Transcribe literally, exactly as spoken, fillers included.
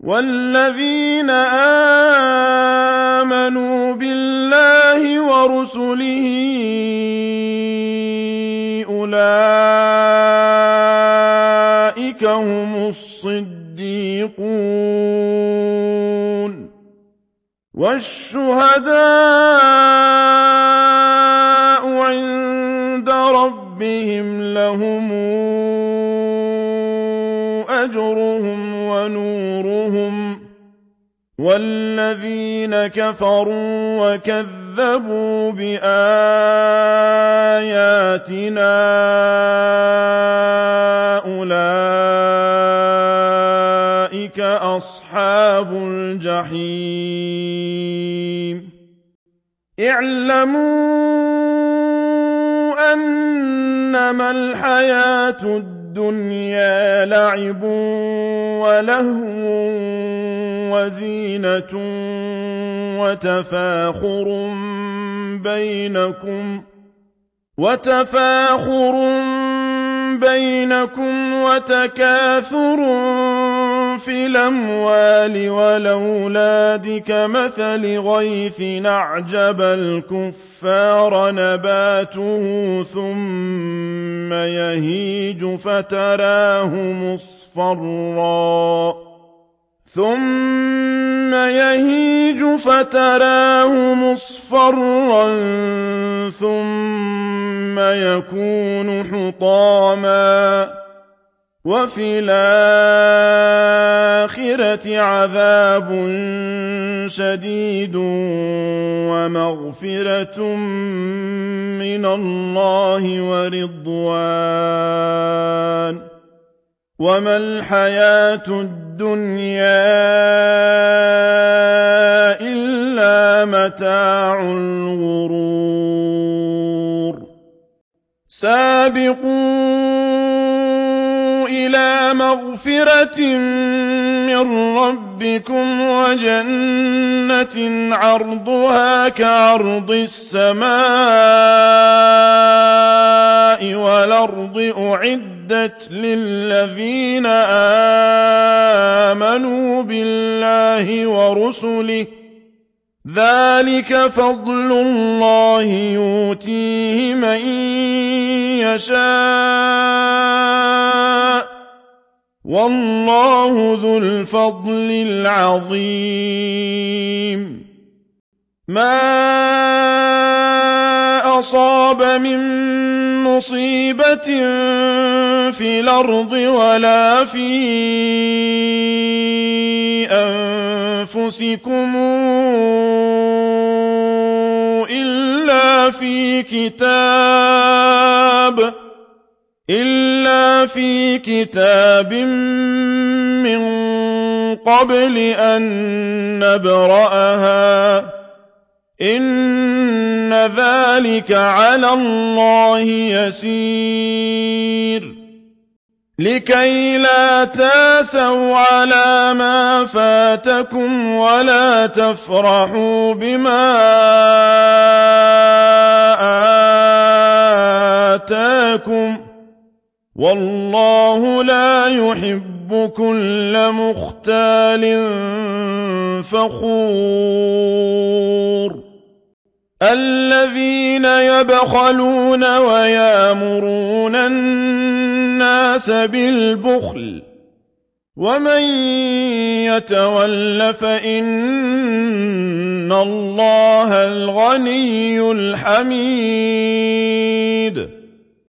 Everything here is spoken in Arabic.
وَالَّذِينَ آمَنُوا بِاللَّهِ وَرُسُلِهِ أُولَٰئِكَ هُمُ الصِّدِّيقُونَ وَالشُّهَدَاءُ عِندَ رَبِّهِمْ لَهُمْ أَجْرُهُمْ وَنُورُهُمْ وَالَّذِينَ كَفَرُوا وَكَذَّبُوا بِآيَاتِنَا أُولَٰئِكَ أَصْحَابُ الْجَحِيمِ اعْلَمُوا أَنَّمَا الْحَيَاةُ الدُّنْيَا لَعِبٌ وَلَهْوٌ وَزِينَةٌ وَتَفَاخُرٌ بَيْنَكُمْ وَتَفَاخُرٌ بَيْنَكُمْ وَتَكَاثُرٌ فِي الْأَمْوَالِ وَالْأَوْلَادِ كَمَثَلِ غَيْثٍ أَعْجَبَ الْكُفَّارَ نَبَاتُهُ ثُمَّ يَهِيجُ فَتَرَاهُ مُصْفَرًّا ثُمَّ يَهِيجُ فَتَرَاهُ مُصْفَرًّا ثُمَّ يَكُونُ حُطَامًا وَفِي الْآخِرَةِ عَذَابٌ شَدِيدٌ وَمَغْفِرَةٌ مِّنَ اللَّهِ وَرِضْوَانٌ وَمَا الْحَيَاةُ الدُّنْيَا إِلَّا مَتَاعُ الْغُرُورِ سَابِقُوا إِلَىٰ مَغْفِرَةٍ مِّن رَّبِّكُمْ وَجَنَّةٍ عَرْضُهَا كَعَرْضِ السَّمَاءِ وَالْأَرْضِ أُعِدَّتْ لِلَّذِينَ آمَنُوا بِاللَّهِ وَرُسُلِهِ ۚ ذَٰلِكَ فَضْلُ اللَّهِ يُؤْتِيهِ مَن يَشَاءُ ۚ وَاللَّهُ ذُو الْفَضْلِ الْعَظِيمِ مَا أَصَابَ مِن مُّصِيبَةٍ فِي الْأَرْضِ وَلَا فِي أَنفُسِكُمْ إِلَّا فِي كِتَابٍ إِلَّا فِي كِتَابٍ مِّن قَبْلِ أَن نَّبْرَأَهَا ۚ إِنَّ ذَٰلِكَ عَلَى اللَّهِ يَسِيرٌ لِكَيْ لَا تَأْسَوْا عَلَىٰ مَا فَاتَكُمْ وَلَا تَفْرَحُوا بِمَا آتَاكُمْ ۗ وَاللَّهُ لَا يُحِبُّ كُلَّ مُخْتَالٍ فَخُورٍ الَّذِينَ يَبْخَلُونَ وَيَأْمُرُونَ النَّاسَ بِالْبُخْلِ ۗ وَمَن يَتَوَلَّ فَإِنَّ اللَّهَ الْغَنِيُّ الْحَمِيدُ